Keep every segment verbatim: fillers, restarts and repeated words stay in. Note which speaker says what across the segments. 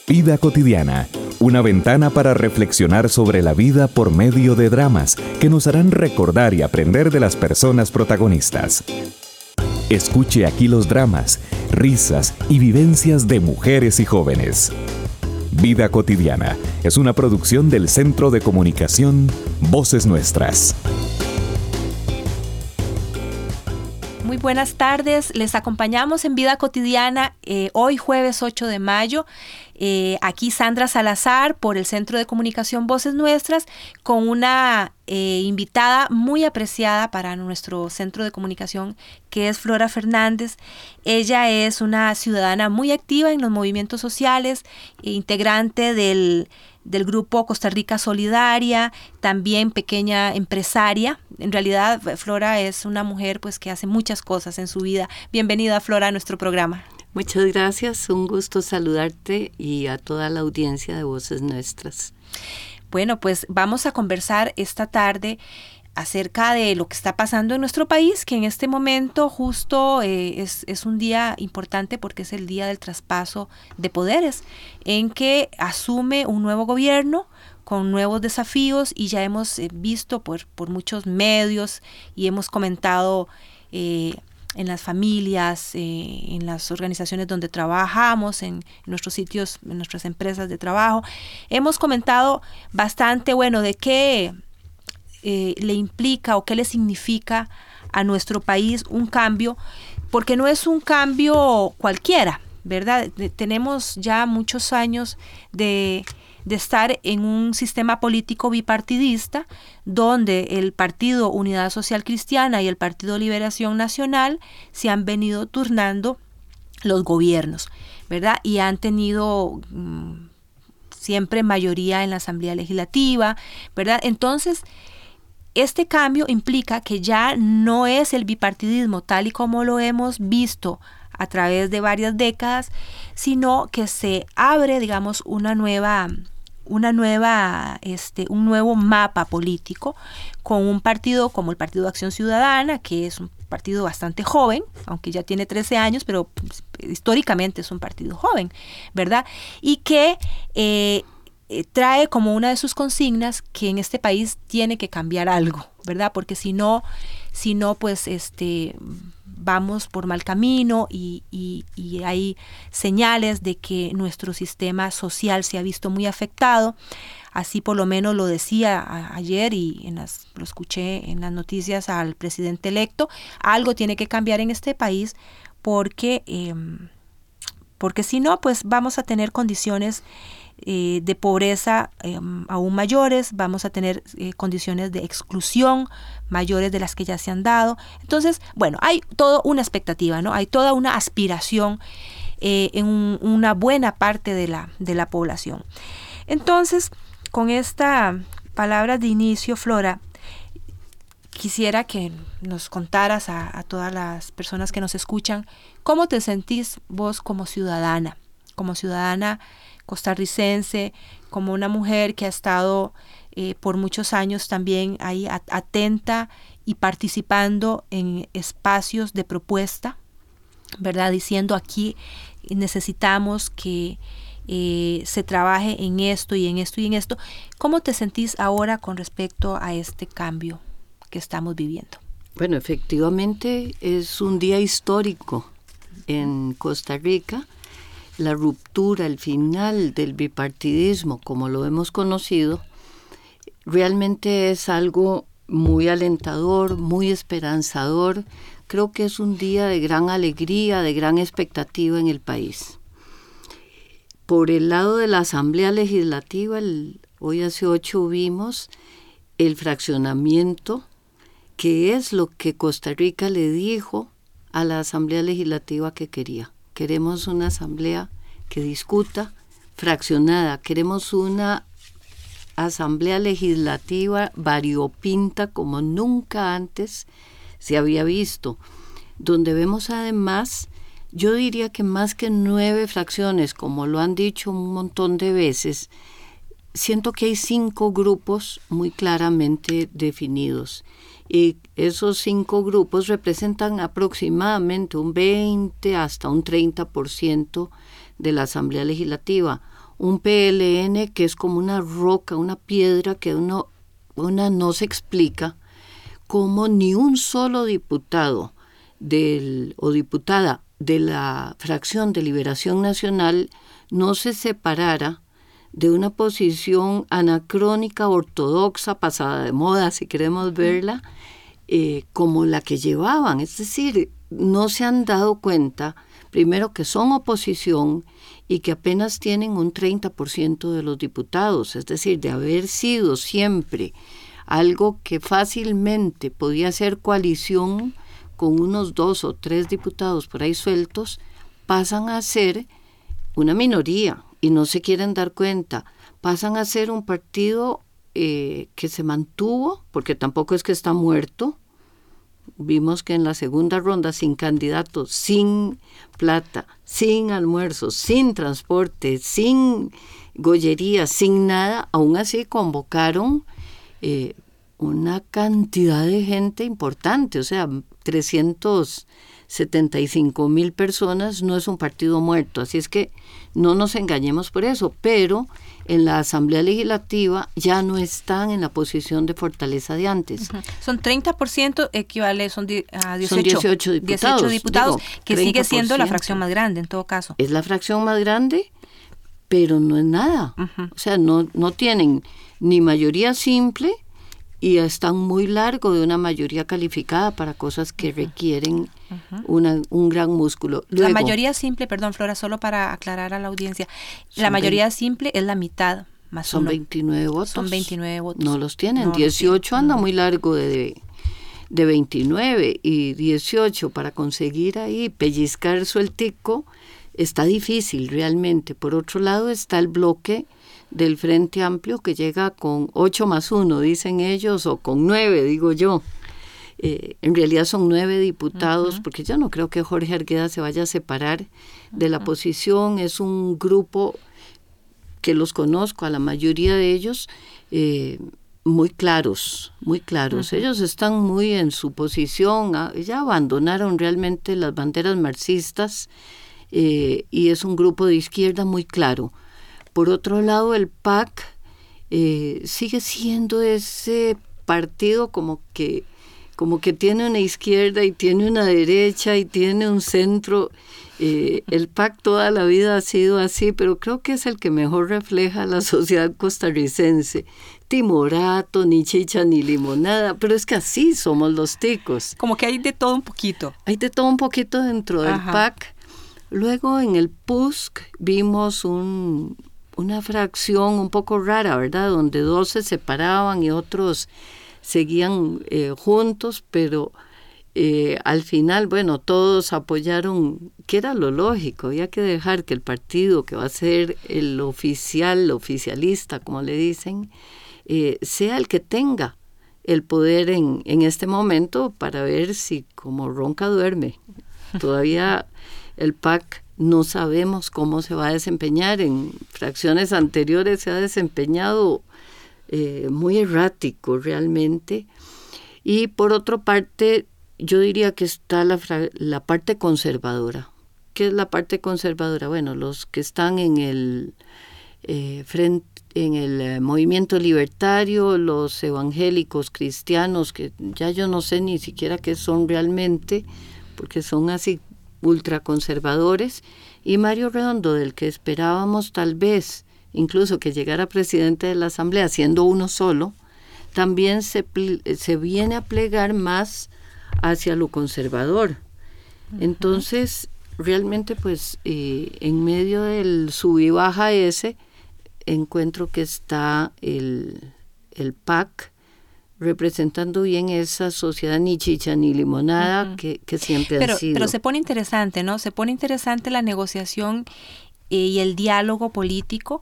Speaker 1: Vida cotidiana, una ventana para reflexionar sobre la vida por medio de dramas que nos harán recordar y aprender de las personas protagonistas. Escuche aquí los dramas, risas y vivencias de mujeres y jóvenes. Vida cotidiana es una producción del Centro de Comunicación Voces Nuestras.
Speaker 2: Muy buenas tardes, les acompañamos en Vida Cotidiana eh, hoy jueves ocho de mayo. Eh, aquí Sandra Salazar por el Centro de Comunicación Voces Nuestras con una eh, invitada muy apreciada para nuestro Centro de Comunicación, que es Flora Fernández. Ella es una ciudadana muy activa en los movimientos sociales, eh, integrante del del grupo Costa Rica Solidaria, también pequeña empresaria. En realidad, Flora es una mujer pues que hace muchas cosas en su vida. Bienvenida, Flora, a nuestro programa.
Speaker 3: Muchas gracias, un gusto saludarte y a toda la audiencia de Voces Nuestras.
Speaker 2: Bueno, pues vamos a conversar esta tarde acerca de lo que está pasando en nuestro país, que en este momento justo eh, es, es un día importante porque es el día del traspaso de poderes, en que asume un nuevo gobierno con nuevos desafíos y ya hemos eh, visto por, por muchos medios y hemos comentado eh, en las familias, eh, en las organizaciones donde trabajamos, en, en nuestros sitios, en nuestras empresas de trabajo, hemos comentado bastante, bueno, de qué Eh, le implica o qué le significa a nuestro país un cambio, porque no es un cambio cualquiera, ¿verdad? De, tenemos ya muchos años de, de estar en un sistema político bipartidista donde el Partido Unidad Social Cristiana y el Partido Liberación Nacional se han venido turnando los gobiernos, ¿verdad? Y han tenido mmm, siempre mayoría en la Asamblea Legislativa, ¿verdad? Entonces, este cambio implica que ya no es el bipartidismo tal y como lo hemos visto a través de varias décadas, sino que se abre, digamos, una nueva, una nueva, este, un nuevo mapa político con un partido como el Partido de Acción Ciudadana, que es un partido bastante joven, aunque ya tiene trece años, pero pues, históricamente es un partido joven, ¿verdad? Y que eh, trae como una de sus consignas que en este país tiene que cambiar algo, ¿verdad? Porque si no, si no pues este, vamos por mal camino y, y, y hay señales de que nuestro sistema social se ha visto muy afectado. Así por lo menos lo decía a, ayer y en las, lo escuché en las noticias al presidente electo. Algo tiene que cambiar en este país porque, eh, porque si no, pues vamos a tener condiciones Eh, de pobreza eh, aún mayores, vamos a tener eh, condiciones de exclusión mayores de las que ya se han dado. Entonces, bueno, hay toda una expectativa, ¿no? Hay toda una aspiración eh, en un, una buena parte de la, de la población. Entonces, con esta palabra de inicio, Flora, quisiera que nos contaras a, a todas las personas que nos escuchan, ¿cómo te sentís vos como ciudadana? Como ciudadana costarricense, como una mujer que ha estado eh, por muchos años también ahí at- atenta y participando en espacios de propuesta, ¿verdad? Diciendo aquí necesitamos que eh, se trabaje en esto y en esto y en esto. ¿Cómo te sentís ahora con respecto a este cambio que estamos viviendo?
Speaker 3: Bueno, efectivamente es un día histórico en Costa Rica. La ruptura, el final del bipartidismo, como lo hemos conocido, realmente es algo muy alentador, muy esperanzador. Creo que es un día de gran alegría, de gran expectativa en el país. Por el lado de la Asamblea Legislativa, el, hoy hace ocho vimos el fraccionamiento, que es lo que Costa Rica le dijo a la Asamblea Legislativa que quería. Queremos una asamblea que discuta fraccionada. Queremos una asamblea legislativa variopinta como nunca antes se había visto, donde vemos además, yo diría que más que nueve fracciones, como lo han dicho un montón de veces, siento que hay cinco grupos muy claramente definidos. Y esos cinco grupos representan aproximadamente un veinte hasta un treinta por ciento de la Asamblea Legislativa. un P L N que es como una roca, una piedra que uno, una no se explica cómo ni un solo diputado del, o diputada de la fracción de Liberación Nacional no se separara de una posición anacrónica, ortodoxa, pasada de moda, si queremos verla, eh, como la que llevaban. Es decir, no se han dado cuenta, primero, que son oposición y que apenas tienen un treinta por ciento de los diputados, es decir, de haber sido siempre algo que fácilmente podía ser coalición con unos dos o tres diputados por ahí sueltos, pasan a ser una minoría y no se quieren dar cuenta, pasan a ser un partido eh, que se mantuvo, porque tampoco es que está muerto. Vimos que en la segunda ronda, sin candidatos, sin plata, sin almuerzos, sin transporte, sin gollería, sin nada, aún así convocaron eh, una cantidad de gente importante, o sea, trescientos setenta y cinco mil personas, no es un partido muerto, así es que no nos engañemos por eso, pero en la Asamblea Legislativa ya no están en la posición de fortaleza de antes.
Speaker 2: Uh-huh. Son treinta por ciento, equivale, son di, a dieciocho,
Speaker 3: son dieciocho diputados,
Speaker 2: dieciocho diputados
Speaker 3: digo,
Speaker 2: que
Speaker 3: treinta por ciento.
Speaker 2: Sigue siendo la fracción más grande en todo caso.
Speaker 3: Es la fracción más grande, pero no es nada. Uh-huh. O sea, no, no tienen ni mayoría simple y están muy largo de una mayoría calificada para cosas que uh-huh. requieren uh-huh. una, un gran músculo. Luego,
Speaker 2: la mayoría simple, perdón Flora, solo para aclarar a la audiencia, la mayoría veinte, simple es la mitad más
Speaker 3: son
Speaker 2: uno.
Speaker 3: veintinueve votos.
Speaker 2: Son veintinueve votos.
Speaker 3: No los tienen,
Speaker 2: no
Speaker 3: dieciocho
Speaker 2: los
Speaker 3: anda
Speaker 2: uh-huh.
Speaker 3: muy largo de, de veintinueve y dieciocho para conseguir ahí pellizcar sueltico está difícil realmente. Por otro lado está el bloque del Frente Amplio que llega con ocho más uno, dicen ellos, o con nueve, digo yo. Eh, en realidad son nueve diputados, uh-huh. porque yo no creo que Jorge Argueda se vaya a separar uh-huh. de la posición. Es un grupo que los conozco, a la mayoría de ellos, eh, muy claros, muy claros. Uh-huh. Ellos están muy en su posición, ya abandonaron realmente las banderas marxistas, eh, y es un grupo de izquierda muy claro. Por otro lado, el P A C eh, sigue siendo ese partido como que, como que tiene una izquierda y tiene una derecha y tiene un centro. Eh, el P A C toda la vida ha sido así, pero creo que es el que mejor refleja la sociedad costarricense. Timorato, ni chicha, ni limonada, pero es que así somos los ticos.
Speaker 2: Como que hay de todo un poquito.
Speaker 3: Hay de todo un poquito dentro del Ajá. P A C. Luego en el P U S C vimos un... una fracción un poco rara, ¿verdad? Donde dos se separaban y otros seguían eh, juntos, pero eh, al final, bueno, todos apoyaron, que era lo lógico, había que dejar que el partido que va a ser el oficial, el oficialista, como le dicen, eh, sea el que tenga el poder en, en este momento para ver si como ronca duerme. Todavía el P A C no sabemos cómo se va a desempeñar. En fracciones anteriores se ha desempeñado eh, muy errático realmente. Y por otra parte, yo diría que está la, la parte conservadora. ¿Qué es la parte conservadora? Bueno, los que están en el, eh, frente, en el eh, movimiento libertario, los evangélicos cristianos, que ya yo no sé ni siquiera qué son realmente, porque son así ultraconservadores, y Mario Redondo, del que esperábamos tal vez incluso que llegara presidente de la Asamblea siendo uno solo, también se, se viene a plegar más hacia lo conservador. Uh-huh. Entonces, realmente pues eh, en medio del sub y baja ese, encuentro que está el, el P A C representando bien esa sociedad ni chicha ni limonada uh-huh. que, que siempre
Speaker 2: pero,
Speaker 3: han sido.
Speaker 2: Pero se pone interesante, ¿no? Se pone interesante la negociación eh, y el diálogo político,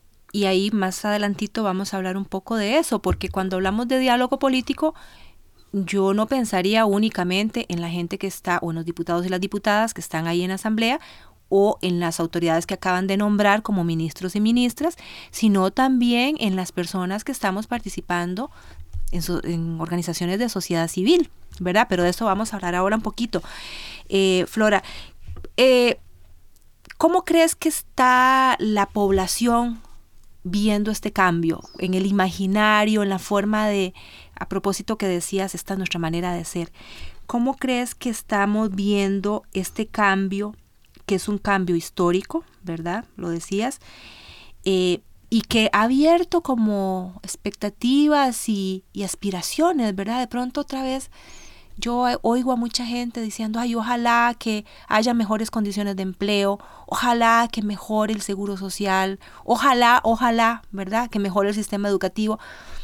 Speaker 2: y ahí más adelantito vamos a hablar un poco de eso, porque cuando hablamos de diálogo político, yo no pensaría únicamente en la gente que está, o en los diputados y las diputadas que están ahí en la Asamblea, o en las autoridades que acaban de nombrar como ministros y ministras, sino también en las personas que estamos participando En, so, en organizaciones de sociedad civil, ¿verdad? Pero de eso vamos a hablar ahora un poquito. Eh, Flora, eh, ¿cómo crees que está la población viendo este cambio en el imaginario, en la forma de, a propósito que decías, esta es nuestra manera de ser? ¿Cómo crees que estamos viendo este cambio, que es un cambio histórico, ¿verdad? Lo decías, eh, y que ha abierto como expectativas y, y aspiraciones, ¿verdad? De pronto otra vez yo oigo a mucha gente diciendo, ay, ojalá que haya mejores condiciones de empleo, ojalá que mejore el seguro social, ojalá, ojalá, ¿verdad? Que mejore el sistema educativo.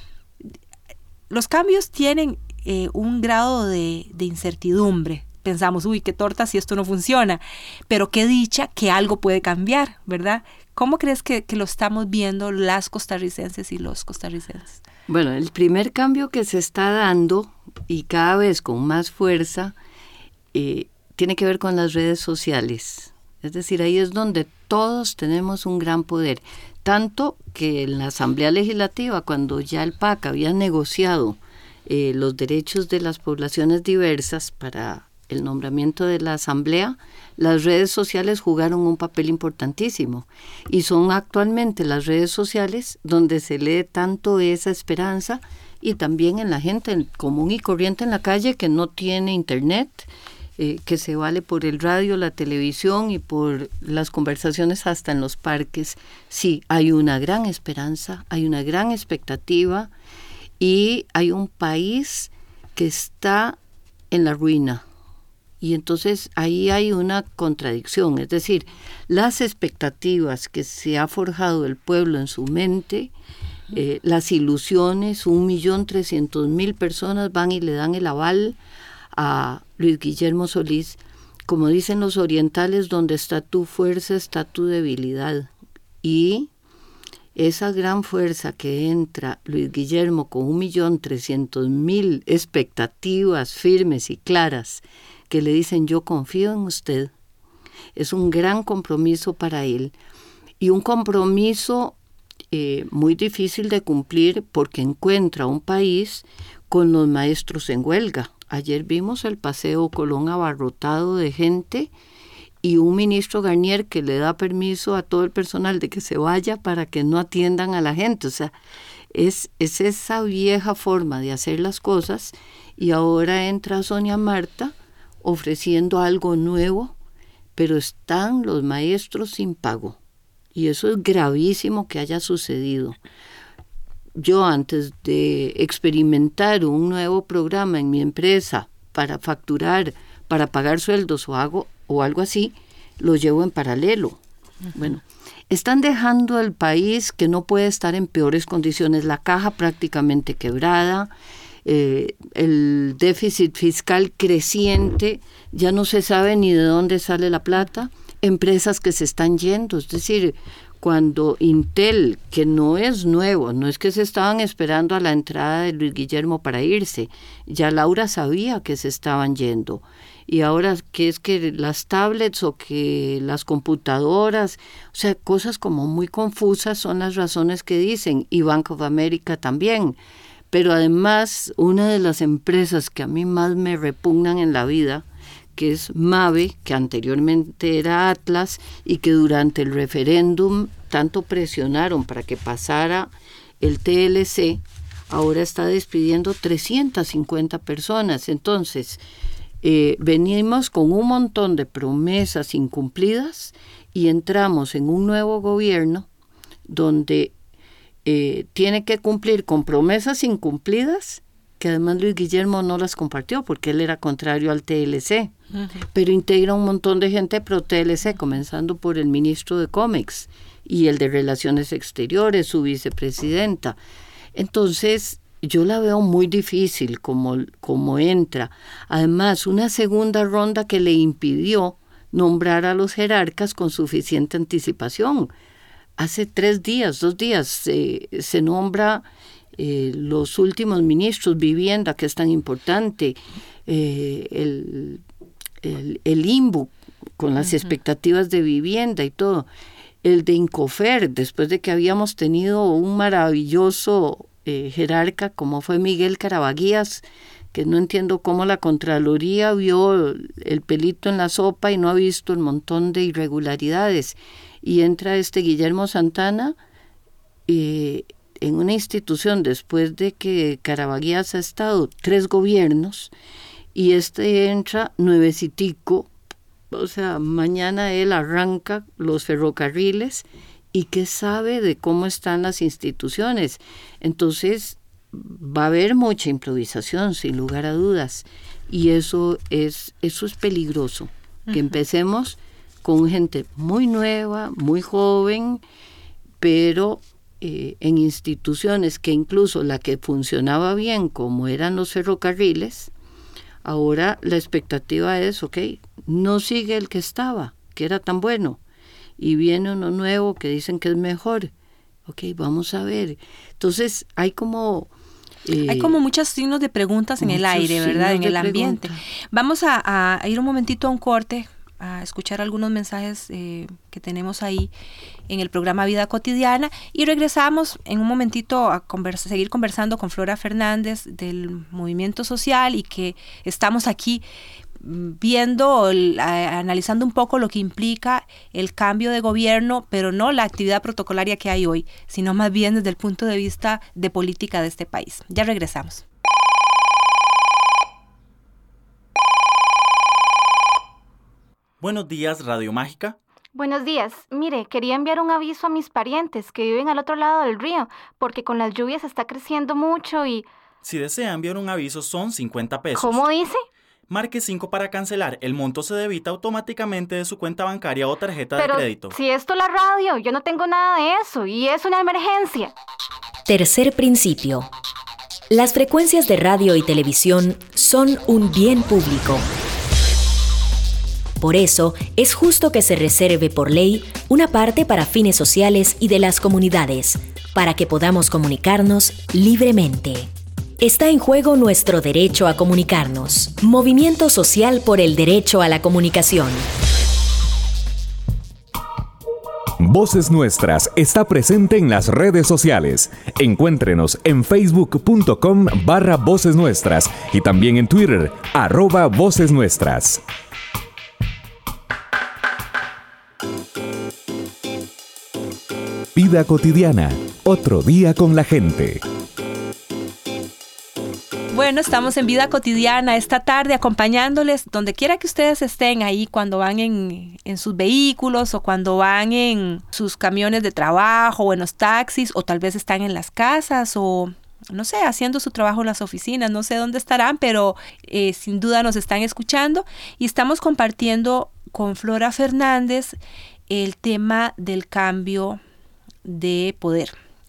Speaker 2: Los cambios tienen eh, un grado de, de incertidumbre. Pensamos, uy, qué torta si esto no funciona, pero qué dicha que algo puede cambiar, ¿verdad? ¿Cómo crees que, que lo estamos viendo las costarricenses y los costarricenses?
Speaker 3: Bueno, el primer cambio que se está dando, y cada vez con más fuerza, eh, tiene que ver con las redes sociales. Es decir, ahí es donde todos tenemos un gran poder. Tanto que en la Asamblea Legislativa, cuando ya el P A C había negociado eh, los derechos de las poblaciones diversas para el nombramiento de la Asamblea, las redes sociales jugaron un papel importantísimo. Y son actualmente las redes sociales donde se lee tanto esa esperanza, y también en la gente común y corriente en la calle que no tiene internet, eh, que se vale por el radio, la televisión y por las conversaciones hasta en los parques. Sí, hay una gran esperanza, hay una gran expectativa, y hay un país que está en la ruina. Y entonces ahí hay una contradicción, es decir, las expectativas que se ha forjado el pueblo en su mente, eh, las ilusiones, un millón trescientos mil personas van y le dan el aval a Luis Guillermo Solís. Como dicen los orientales, donde está tu fuerza está tu debilidad. Y esa gran fuerza que entra Luis Guillermo con un millón trescientos mil expectativas firmes y claras, que le dicen yo confío en usted, es un gran compromiso para él, y un compromiso eh, muy difícil de cumplir porque encuentra un país con los maestros en huelga. Ayer vimos el Paseo Colón abarrotado de gente y un ministro Garnier que le da permiso a todo el personal de que se vaya para que no atiendan a la gente. O sea, es, es esa vieja forma de hacer las cosas, y ahora entra Sonia Marta ofreciendo algo nuevo, pero están los maestros sin pago. Y eso es gravísimo que haya sucedido. Yo, antes de experimentar un nuevo programa en mi empresa para facturar, para pagar sueldos o, hago, o algo así, lo llevo en paralelo. Uh-huh. Bueno, están dejando al país que no puede estar en peores condiciones, la caja prácticamente quebrada, Eh, el déficit fiscal creciente, ya no se sabe ni de dónde sale la plata, empresas que se están yendo. Es decir, cuando Intel, que no es nuevo, no es que se estaban esperando a la entrada de Luis Guillermo para irse, ya Laura sabía que se estaban yendo, y ahora que es que las tablets o que las computadoras, o sea, cosas como muy confusas son las razones que dicen, y Bank of America también. Pero además, una de las empresas que a mí más me repugnan en la vida, que es Mave, que anteriormente era Atlas, y que durante el referéndum tanto presionaron para que pasara el T L C, ahora está despidiendo trescientas cincuenta personas. Entonces, eh, venimos con un montón de promesas incumplidas y entramos en un nuevo gobierno donde Eh, tiene que cumplir con promesas incumplidas, que además Luis Guillermo no las compartió porque él era contrario al T L C, uh-huh. pero integra un montón de gente pro T L C, comenzando por el ministro de Comex y el de Relaciones Exteriores, su vicepresidenta. Entonces, yo la veo muy difícil como, como entra. Además, una segunda ronda que le impidió nombrar a los jerarcas con suficiente anticipación. Hace tres días, dos días, eh, se nombra eh, los últimos ministros, vivienda, que es tan importante, eh, el, el, el I N B U, con las uh-huh. expectativas de vivienda y todo, el de Incofer, después de que habíamos tenido un maravilloso eh, jerarca como fue Miguel Carabaguías, que no entiendo cómo la Contraloría vio el pelito en la sopa y no ha visto el montón de irregularidades. Y entra este Guillermo Santana eh, en una institución después de que Carabaguías ha estado tres gobiernos, y este entra nuevecitico, o sea, mañana él arranca los ferrocarriles, y qué sabe de cómo están las instituciones. Entonces va a haber mucha improvisación, sin lugar a dudas, y eso es, eso es peligroso, uh-huh. que empecemos con gente muy nueva, muy joven, pero eh, en instituciones que incluso la que funcionaba bien, como eran los ferrocarriles, ahora la expectativa es, ok, no sigue el que estaba, que era tan bueno, y viene uno nuevo que dicen que es mejor. Ok, vamos a ver. Entonces hay como...
Speaker 2: Eh, hay como muchos signos de preguntas en el aire, ¿verdad? En el ambiente. Pregunta. Vamos a, a ir un momentito a un corte, a escuchar algunos mensajes eh, que tenemos ahí en el programa Vida Cotidiana, y regresamos en un momentito a conversa, seguir conversando con Flora Fernández del Movimiento Social, y que estamos aquí viendo, a, analizando un poco lo que implica el cambio de gobierno, pero no la actividad protocolaria que hay hoy, sino más bien desde el punto de vista de política de este país. Ya regresamos.
Speaker 4: Buenos días, Radio Mágica.
Speaker 5: Buenos días. Mire, quería enviar un aviso a mis parientes que viven al otro lado del río, porque con las lluvias está creciendo mucho y...
Speaker 4: Si desea enviar un aviso, son cincuenta pesos.
Speaker 5: ¿Cómo dice?
Speaker 4: Marque cinco para cancelar. El monto se debita automáticamente de su cuenta bancaria o tarjeta
Speaker 5: Pero
Speaker 4: de crédito.
Speaker 5: Si esto es la radio, yo no tengo nada de eso y es una emergencia.
Speaker 6: Tercer principio. Las frecuencias de radio y televisión son un bien público. Por eso, es justo que se reserve por ley una parte para fines sociales y de las comunidades, para que podamos comunicarnos libremente. Está en juego nuestro derecho a comunicarnos. Movimiento Social por el Derecho a la Comunicación.
Speaker 1: Voces Nuestras está presente en las redes sociales. Encuéntrenos en facebook.com barra Voces Nuestras y también en Twitter, arroba Voces Nuestras. Vida cotidiana, otro día con la gente.
Speaker 2: Bueno, estamos en Vida Cotidiana esta tarde acompañándoles donde quiera que ustedes estén ahí, cuando van en, en sus vehículos o cuando van en sus camiones de trabajo o en los taxis, o tal vez están en las casas o, no sé, haciendo su trabajo en las oficinas. No sé dónde estarán, pero eh, sin duda nos están escuchando, y estamos compartiendo con Flora Fernández el tema del cambio de poder.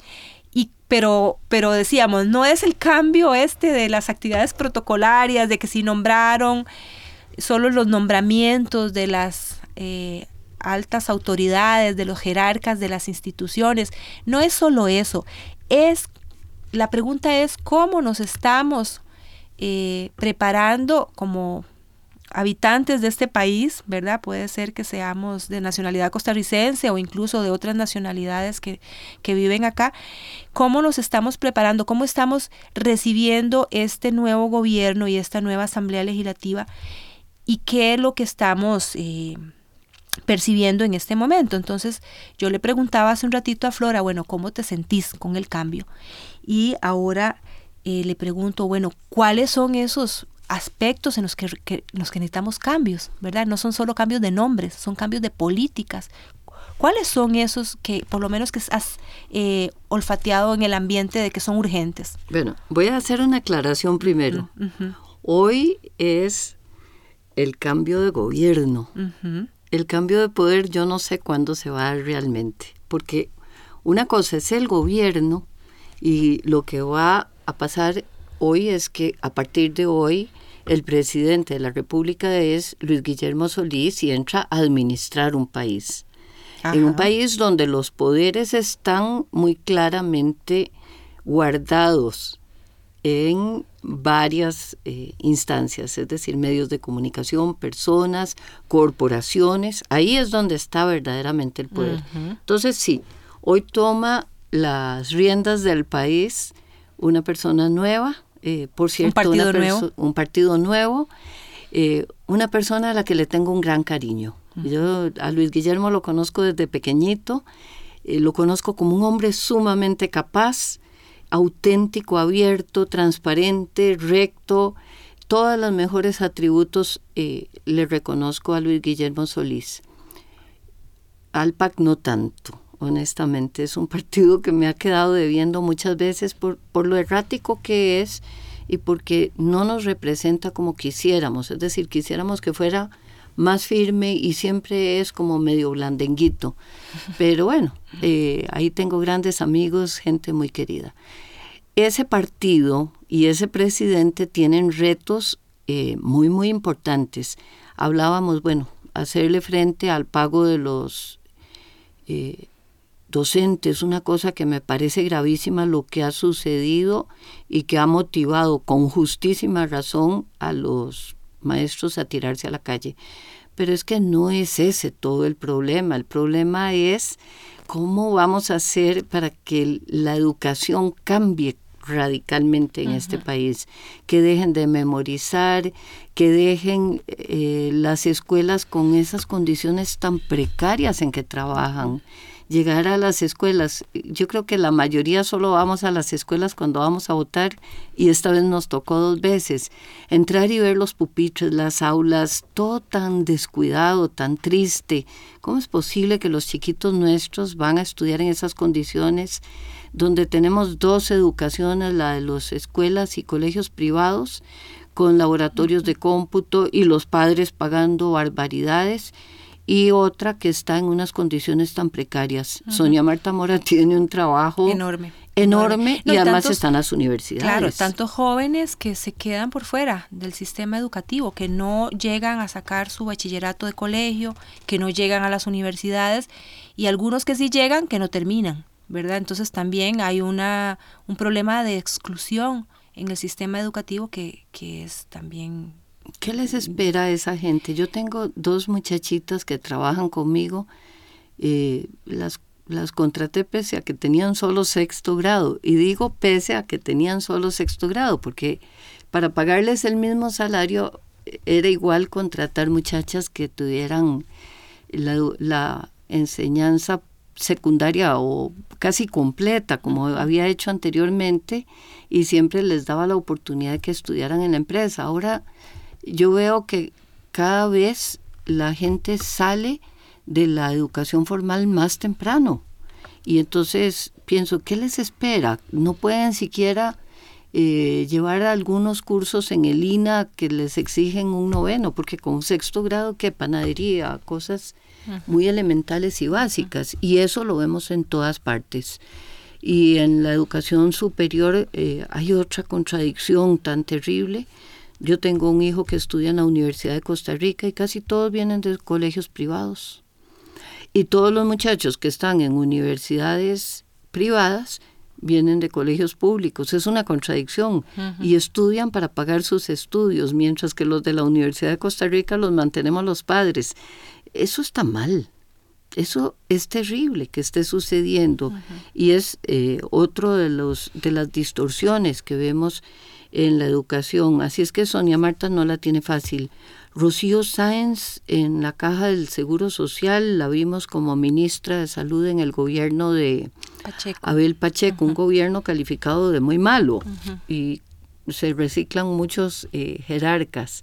Speaker 2: Pero, pero decíamos, no es el cambio este de las actividades protocolarias, de que si nombraron solo los nombramientos de las eh, altas autoridades, de los jerarcas de las instituciones. No es solo eso. Es, la pregunta es cómo nos estamos eh, preparando como habitantes de este país, ¿verdad? Puede ser que seamos de nacionalidad costarricense o incluso de otras nacionalidades que, que viven acá. ¿Cómo nos estamos preparando? ¿Cómo estamos recibiendo este nuevo gobierno y esta nueva Asamblea Legislativa? ¿Y qué es lo que estamos eh, percibiendo en este momento? Entonces, yo le preguntaba hace un ratito a Flora, bueno, ¿cómo te sentís con el cambio? Y ahora eh, le pregunto, bueno, ¿cuáles son esos aspectos en los que, que, los que necesitamos cambios, ¿verdad? No son solo cambios de nombres, son cambios de políticas. ¿Cuáles son esos que, por lo menos, que has eh, olfateado en el ambiente de que son urgentes?
Speaker 3: Bueno, voy a hacer una aclaración primero. Uh-huh. Hoy es el cambio de gobierno. Uh-huh. El cambio de poder yo no sé cuándo se va a dar realmente, porque una cosa es el gobierno y lo que va a pasar hoy es que a partir de hoy el presidente de la República es Luis Guillermo Solís y entra a administrar un país. Ajá. En un país donde los poderes están muy claramente guardados en varias eh, instancias, es decir, medios de comunicación, personas, corporaciones. Ahí es donde está verdaderamente el poder. Uh-huh. Entonces sí, hoy toma las riendas del país una persona nueva, eh, por cierto,
Speaker 2: un partido
Speaker 3: una
Speaker 2: nuevo.
Speaker 3: Un partido nuevo, eh, una persona a la que le tengo un gran cariño. Uh-huh. Yo a Luis Guillermo lo conozco desde pequeñito, eh, lo conozco como un hombre sumamente capaz, auténtico, abierto, transparente, recto. Todos los mejores atributos eh, le reconozco a Luis Guillermo Solís. Al P A C no tanto, honestamente. Es un partido que me ha quedado debiendo muchas veces por, por lo errático que es y porque no nos representa como quisiéramos. Es decir, quisiéramos que fuera más firme y siempre es como medio blandenguito. Pero bueno, eh, ahí tengo grandes amigos, gente muy querida. Ese partido y ese presidente tienen retos eh, muy, muy importantes. Hablábamos, bueno, hacerle frente al pago de los eh, docentes, una cosa que me parece gravísima lo que ha sucedido y que ha motivado con justísima razón a los maestros a tirarse a la calle. Pero es que no es ese todo el problema. El problema es cómo vamos a hacer para que la educación cambie radicalmente en uh-huh. este país, que dejen de memorizar, que dejen eh, las escuelas con esas condiciones tan precarias en que trabajan. Llegar a las escuelas, yo creo que la mayoría solo vamos a las escuelas cuando vamos a votar y esta vez nos tocó dos veces. Entrar y ver los pupitres, las aulas, todo tan descuidado, tan triste. ¿Cómo es posible que los chiquitos nuestros van a estudiar en esas condiciones donde tenemos dos educaciones, la de las escuelas y colegios privados, con laboratorios de cómputo y los padres pagando barbaridades, y otra que está en unas condiciones tan precarias? Uh-huh. Sonia Marta Mora tiene un trabajo
Speaker 2: enorme,
Speaker 3: enorme,
Speaker 2: enorme.
Speaker 3: y
Speaker 2: No,
Speaker 3: además
Speaker 2: tantos,
Speaker 3: están las universidades.
Speaker 2: Claro, tantos jóvenes que se quedan por fuera del sistema educativo, que no llegan a sacar su bachillerato de colegio, que no llegan a las universidades, y algunos que sí llegan que no terminan, ¿verdad? Entonces también hay una un problema de exclusión en el sistema educativo que, que es también...
Speaker 3: ¿Qué les espera a esa gente? Yo tengo dos muchachitas que trabajan conmigo, eh, las, las contraté pese a que tenían solo sexto grado, y digo pese a que tenían solo sexto grado, porque para pagarles el mismo salario era igual contratar muchachas que tuvieran la, la enseñanza secundaria o casi completa, como había hecho anteriormente, y siempre les daba la oportunidad de que estudiaran en la empresa. Ahora yo veo que cada vez la gente sale de la educación formal más temprano, y entonces pienso, ¿qué les espera? No pueden siquiera eh, llevar algunos cursos en el I N A que les exigen un noveno, porque con sexto grado, ¿qué? Panadería, cosas muy elementales y básicas, y eso lo vemos en todas partes. Y en la educación superior eh, hay otra contradicción tan terrible. Yo tengo un hijo que estudia en la Universidad de Costa Rica y casi todos vienen de colegios privados. Y todos los muchachos que están en universidades privadas vienen de colegios públicos. Es una contradicción. Uh-huh. Y estudian para pagar sus estudios, mientras que los de la Universidad de Costa Rica los mantenemos los padres. Eso está mal. Eso es terrible que esté sucediendo. Uh-huh. Y es eh, otro de los de las distorsiones que vemos en la educación. Así es que Sonia Marta no la tiene fácil. Rocío Sáenz, en la Caja del Seguro Social, la vimos como ministra de Salud en el gobierno de
Speaker 2: Pacheco.
Speaker 3: Abel Pacheco, uh-huh. un gobierno calificado de muy malo,
Speaker 2: uh-huh.
Speaker 3: y se reciclan muchos eh, jerarcas.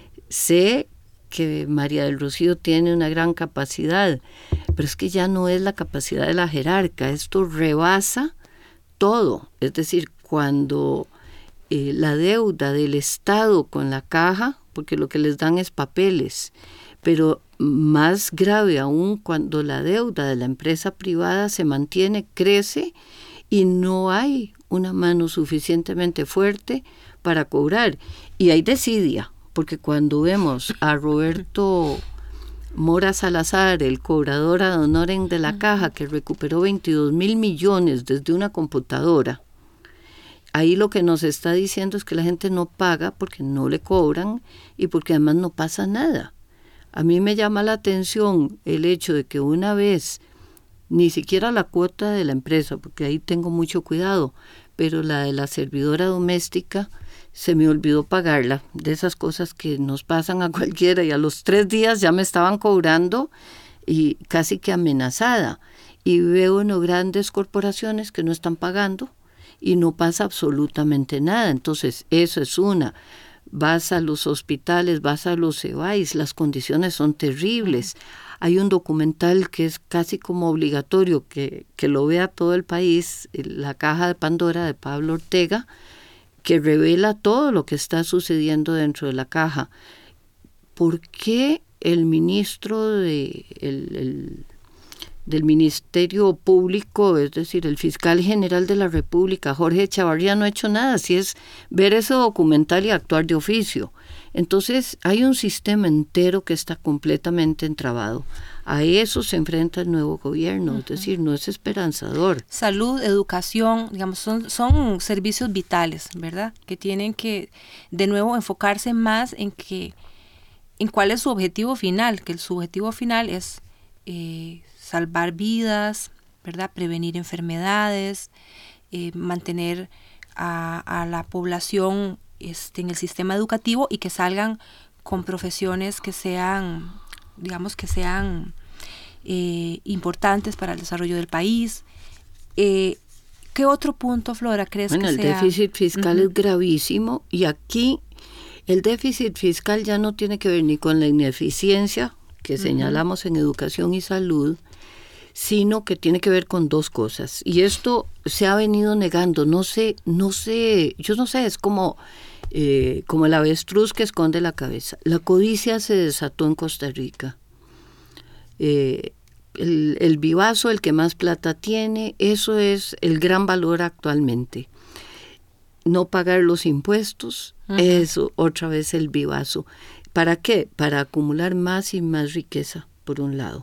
Speaker 3: Sé que María del Rocío tiene una gran capacidad, pero es que ya no es la capacidad de la jerarca, esto rebasa todo. Es decir, cuando eh, la deuda del Estado con la Caja, porque lo que les dan es papeles, pero más grave aún cuando la deuda de la empresa privada se mantiene, crece y no hay una mano suficientemente fuerte para cobrar. Y hay desidia, porque cuando vemos a Roberto Mora Salazar, el cobrador ad honorem de la Caja, que recuperó veintidós mil millones desde una computadora, ahí lo que nos está diciendo es que la gente no paga porque no le cobran y porque además no pasa nada. A mí me llama la atención el hecho de que una vez, ni siquiera la cuota de la empresa, porque ahí tengo mucho cuidado, pero la de la servidora doméstica, se me olvidó pagarla, de esas cosas que nos pasan a cualquiera, y a los tres días ya me estaban cobrando y casi que amenazada. Y veo en grandes corporaciones que no están pagando y no pasa absolutamente nada. Entonces, eso es una. Vas a los hospitales, vas a los E B A Is, las condiciones son terribles. Hay un documental que es casi como obligatorio que, que lo vea todo el país, La Caja de Pandora de Pablo Ortega, que revela todo lo que está sucediendo dentro de la caja. ¿Por qué el ministro de, el, el, del Ministerio Público, es decir, el fiscal general de la República, Jorge Chavarría, no ha hecho nada? Si es ver ese documental y actuar de oficio. Entonces hay un sistema entero que está completamente entrabado. A eso se enfrenta el nuevo gobierno, uh-huh. es decir, no es esperanzador.
Speaker 2: Salud, educación, digamos, son, son servicios vitales, ¿verdad? Que tienen que, de nuevo, enfocarse más en que, en cuál es su objetivo final, que el, su objetivo final es eh, salvar vidas, ¿verdad? Prevenir enfermedades, eh, mantener a, a la población este, en el sistema educativo y que salgan con profesiones que sean, digamos, que sean eh, importantes para el desarrollo del país. Eh, ¿Qué otro punto, Flora, crees
Speaker 3: bueno,
Speaker 2: que
Speaker 3: sea?
Speaker 2: Bueno,
Speaker 3: el déficit fiscal uh-huh. es gravísimo, y aquí el déficit fiscal ya no tiene que ver ni con la ineficiencia que uh-huh. señalamos en educación y salud, sino que tiene que ver con dos cosas. Y esto se ha venido negando. No sé, no sé, yo no sé, es como, eh, como el avestruz que esconde la cabeza. La codicia se desató en Costa Rica. Eh, el, el vivazo, el que más plata tiene, eso es el gran valor actualmente. No pagar los impuestos, uh-huh. eso otra vez el vivazo. ¿Para qué? Para acumular más y más riqueza, por un lado.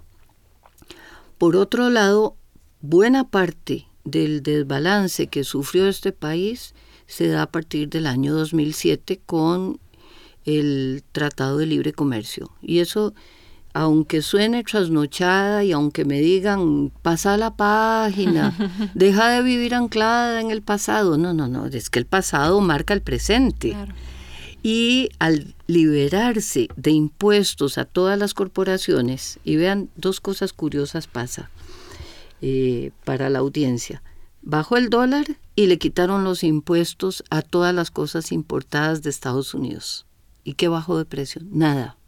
Speaker 3: Por otro lado, buena parte del desbalance que sufrió este país se da a partir del año dos mil siete con el Tratado de Libre Comercio. Y eso, aunque suene trasnochada y aunque me digan, pasa la página, deja de vivir anclada en el pasado. No, no, no, es que el pasado marca el presente. Claro. Y al liberarse de impuestos a todas las corporaciones, y vean, dos cosas curiosas pasa eh, para la audiencia. Bajó el dólar y le quitaron los impuestos a todas las cosas importadas de Estados Unidos. ¿Y qué bajó de precio? Nada.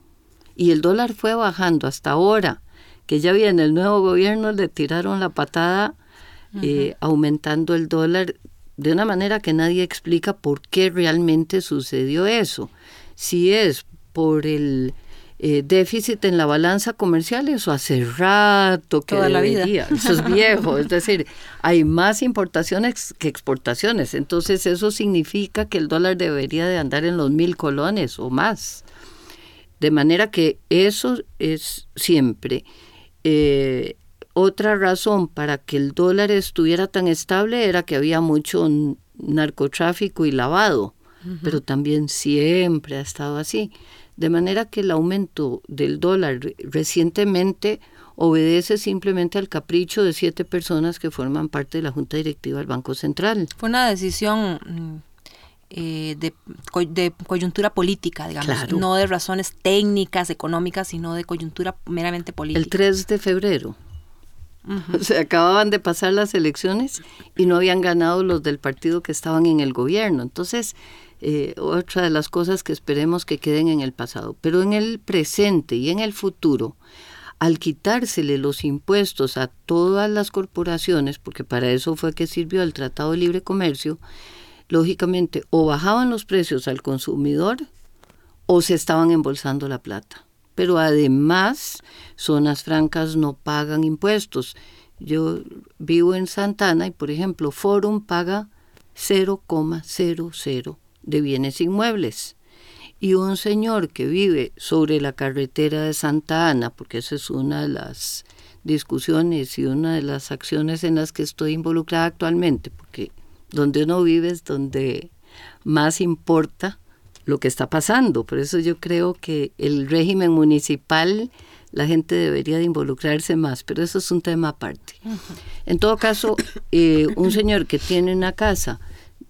Speaker 3: Y el dólar fue bajando hasta ahora, que ya viene el nuevo gobierno, le tiraron la patada eh, uh-huh. aumentando el dólar de una manera que nadie explica por qué realmente sucedió eso. Si es por el eh, déficit en la balanza comercial, eso hace rato que
Speaker 2: Toda
Speaker 3: debería.
Speaker 2: La vida.
Speaker 3: Eso es viejo, es decir, hay más importaciones que exportaciones, entonces eso significa que el dólar debería de andar en los mil colones o más. De manera que eso es siempre. Eh, Otra razón para que el dólar estuviera tan estable era que había mucho narcotráfico y lavado, uh-huh. pero también siempre ha estado así. De manera que el aumento del dólar recientemente obedece simplemente al capricho de siete personas que forman parte de la Junta Directiva del Banco Central.
Speaker 2: Fue una decisión eh, de, de coyuntura política, digamos, claro. no de razones técnicas, económicas, sino de coyuntura meramente política.
Speaker 3: El tres de febrero. Uh-huh. Se acababan de pasar las elecciones y no habían ganado los del partido que estaban en el gobierno. Entonces, eh, otra de las cosas que esperemos que queden en el pasado. Pero en el presente y en el futuro, al quitársele los impuestos a todas las corporaciones, porque para eso fue que sirvió el Tratado de Libre Comercio, lógicamente o bajaban los precios al consumidor o se estaban embolsando la plata. Pero además, zonas francas no pagan impuestos. Yo vivo en Santa Ana y, por ejemplo, Forum paga cero coma cero cero de bienes inmuebles. Y un señor que vive sobre la carretera de Santa Ana, porque esa es una de las discusiones y una de las acciones en las que estoy involucrada actualmente, porque donde uno vive es donde más importa lo que está pasando. Por eso yo creo que el régimen municipal, la gente debería de involucrarse más, pero eso es un tema aparte. Uh-huh. En todo caso, eh, un señor que tiene una casa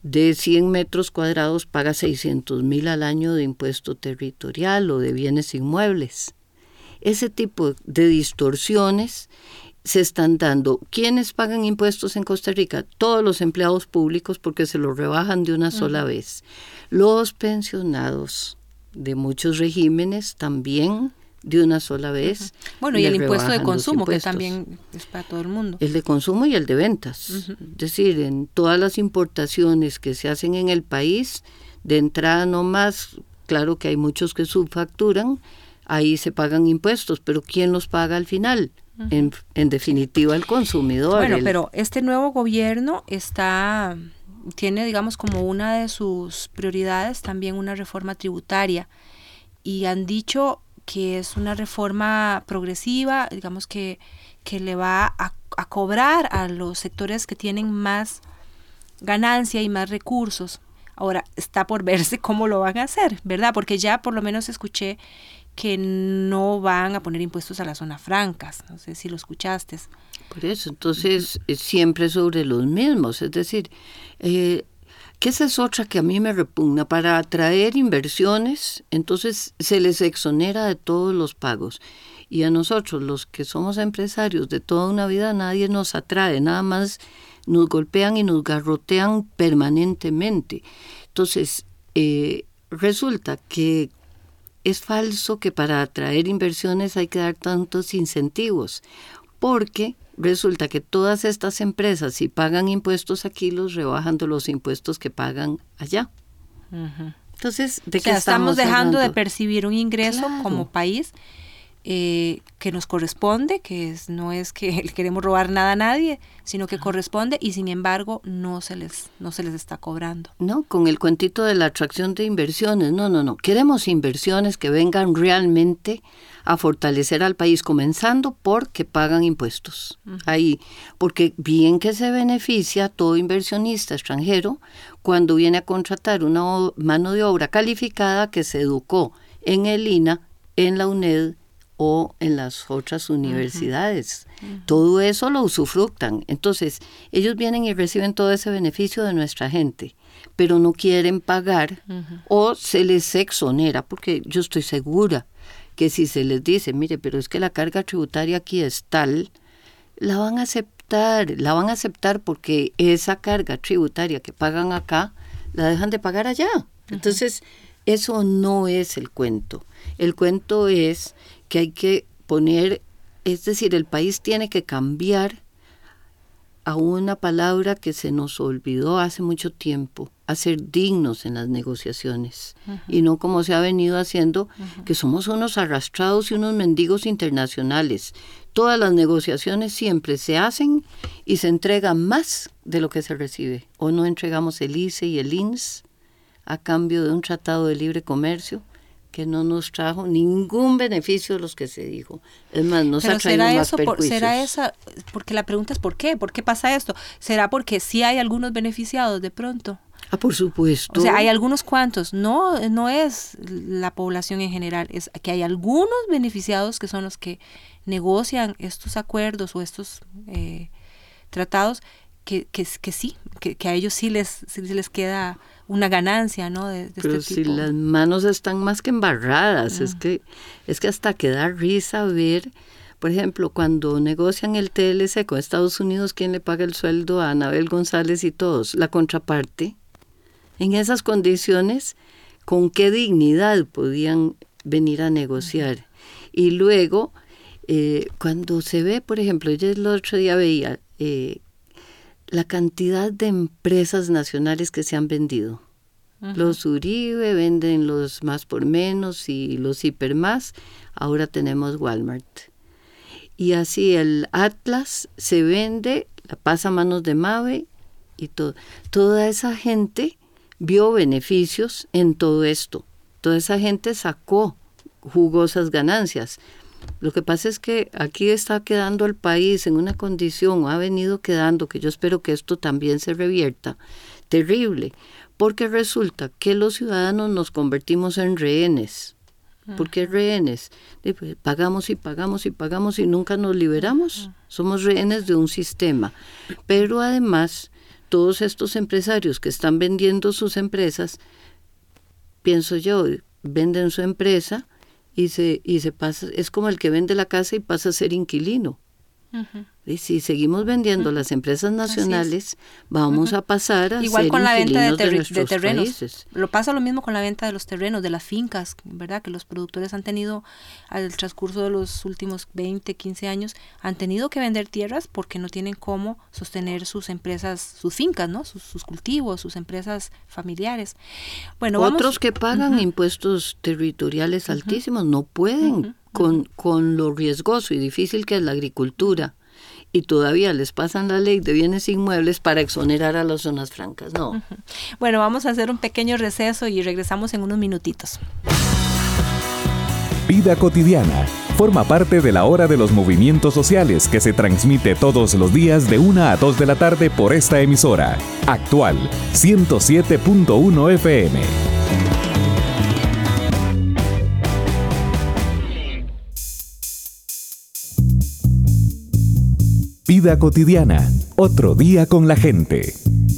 Speaker 3: de cien metros cuadrados paga seiscientos mil al año de impuesto territorial o de bienes inmuebles. Ese tipo de distorsiones se están dando. ¿Quiénes pagan impuestos en Costa Rica? Todos los empleados públicos, porque se los rebajan de una sola uh-huh. vez. Los pensionados de muchos regímenes también de una sola vez.
Speaker 2: Uh-huh. Bueno, y el impuesto de consumo, que también es para todo el mundo.
Speaker 3: El de consumo y el de ventas. Uh-huh. Es decir, en todas las importaciones que se hacen en el país, de entrada no más, claro que hay muchos que subfacturan, ahí se pagan impuestos, pero ¿quién los paga al final? Uh-huh. En, en definitiva, el consumidor.
Speaker 2: Bueno,
Speaker 3: el...
Speaker 2: pero este nuevo gobierno está, tiene, digamos, como una de sus prioridades también una reforma tributaria, y han dicho que es una reforma progresiva, digamos que, que le va a, a cobrar a los sectores que tienen más ganancia y más recursos. Ahora, está por verse cómo lo van a hacer, ¿verdad? Porque ya por lo menos escuché que no van a poner impuestos a las zonas francas. No sé si lo escuchaste.
Speaker 3: Por eso, entonces, uh-huh. siempre sobre los mismos. Es decir, eh, que esa es otra que a mí me repugna. Para atraer inversiones, entonces se les exonera de todos los pagos. Y a nosotros, los que somos empresarios de toda una vida, nadie nos atrae, nada más nos golpean y nos garrotean permanentemente. Entonces, eh, resulta que es falso que para atraer inversiones hay que dar tantos incentivos, porque resulta que todas estas empresas, si pagan impuestos aquí, los rebajan de los impuestos que pagan allá. Uh-huh. Entonces, ¿de
Speaker 2: o
Speaker 3: qué
Speaker 2: sea,
Speaker 3: estamos
Speaker 2: estamos dejando
Speaker 3: hablando?
Speaker 2: de percibir un ingreso
Speaker 3: Claro.
Speaker 2: como país eh, que nos corresponde, que es, no es que le queremos robar nada a nadie, sino que corresponde, y sin embargo no se les no se les está cobrando.
Speaker 3: No, con el cuentito de la atracción de inversiones, no, no, no. Queremos inversiones que vengan realmente a fortalecer al país, comenzando porque pagan impuestos. Uh-huh. Ahí, porque bien que se beneficia todo inversionista extranjero cuando viene a contratar una o- mano de obra calificada que se educó en el I N A, en la UNED o en las otras universidades. Uh-huh. Todo eso lo usufructan. Entonces, ellos vienen y reciben todo ese beneficio de nuestra gente, pero no quieren pagar uh-huh. o se les exonera, porque yo estoy segura que si se les dice, mire, pero es que la carga tributaria aquí es tal, la van a aceptar, la van a aceptar porque esa carga tributaria que pagan acá, la dejan de pagar allá. Uh-huh. Entonces, eso no es el cuento. El cuento es que hay que poner, es decir, el país tiene que cambiar a una palabra que se nos olvidó hace mucho tiempo, a ser dignos en las negociaciones, uh-huh. y no como se ha venido haciendo, uh-huh. que somos unos arrastrados y unos mendigos internacionales. Todas las negociaciones siempre se hacen y se entrega más de lo que se recibe. O no entregamos el I C E y el I N S a cambio de un tratado de libre comercio que no nos trajo ningún beneficio de los que se dijo. Es más, nos
Speaker 2: Pero
Speaker 3: ha traído
Speaker 2: ¿será
Speaker 3: más
Speaker 2: eso
Speaker 3: perjuicios.
Speaker 2: por, ¿será esa? Porque la pregunta es ¿por qué? ¿Por qué pasa esto? ¿Será porque sí hay algunos beneficiados de pronto?
Speaker 3: Ah, por supuesto.
Speaker 2: O sea, hay algunos cuantos. No, no es la población en general. Es que hay algunos beneficiados que son los que negocian estos acuerdos o estos eh, tratados que, que, que sí, que, que a ellos sí les, sí les queda una ganancia, ¿no? De, de
Speaker 3: Pero
Speaker 2: este
Speaker 3: si
Speaker 2: tipo.
Speaker 3: las manos están más que embarradas, uh. es que es que hasta que da risa ver, por ejemplo, cuando negocian el T L C con Estados Unidos, ¿quién le paga el sueldo a Anabel González y todos? La contraparte. En esas condiciones, ¿con qué dignidad podían venir a negociar? Uh-huh. Y luego, eh, cuando se ve, por ejemplo, yo el otro día veía eh, la cantidad de empresas nacionales que se han vendido. Uh-huh. Los Uribe venden los más por menos y los hiper más. Ahora tenemos Walmart. Y así el Atlas se vende, la pasa a manos de Mave y todo. Toda esa gente vio beneficios en todo esto. Toda esa gente sacó jugosas ganancias. Lo que pasa es que aquí está quedando el país en una condición, o ha venido quedando, que yo espero que esto también se revierta, terrible, porque resulta que los ciudadanos nos convertimos en rehenes. ¿Por qué rehenes? Pagamos y pagamos y pagamos y nunca nos liberamos. Somos rehenes de un sistema. Pero además todos estos empresarios que están vendiendo sus empresas, pienso yo, venden su empresa y se, y se pasa, es como el que vende la casa y pasa a ser inquilino. Uh-huh. Y si seguimos vendiendo uh-huh. las empresas nacionales, vamos uh-huh. a pasar a
Speaker 2: Igual
Speaker 3: ser
Speaker 2: con la venta de, ter-
Speaker 3: de,
Speaker 2: de terrenos.
Speaker 3: Países.
Speaker 2: Lo pasa lo mismo con la venta de los terrenos, de las fincas, ¿verdad? Que los productores han tenido, al transcurso de los últimos veinte, quince años, han tenido que vender tierras porque no tienen cómo sostener sus empresas, sus fincas, ¿no? Sus, sus cultivos, sus empresas familiares. Bueno,
Speaker 3: Otros
Speaker 2: vamos,
Speaker 3: que pagan uh-huh. impuestos territoriales uh-huh. altísimos no pueden uh-huh. con, con lo riesgoso y difícil que es la agricultura. Y todavía les pasan la ley de bienes inmuebles para exonerar a las zonas francas, no. Uh-huh.
Speaker 2: Bueno, vamos a hacer un pequeño receso y regresamos en unos minutitos.
Speaker 1: Vida cotidiana forma parte de la hora de los movimientos sociales que se transmite todos los días de una a dos de la tarde por esta emisora. Actual ciento siete punto uno F M. Vida cotidiana, otro día con la gente.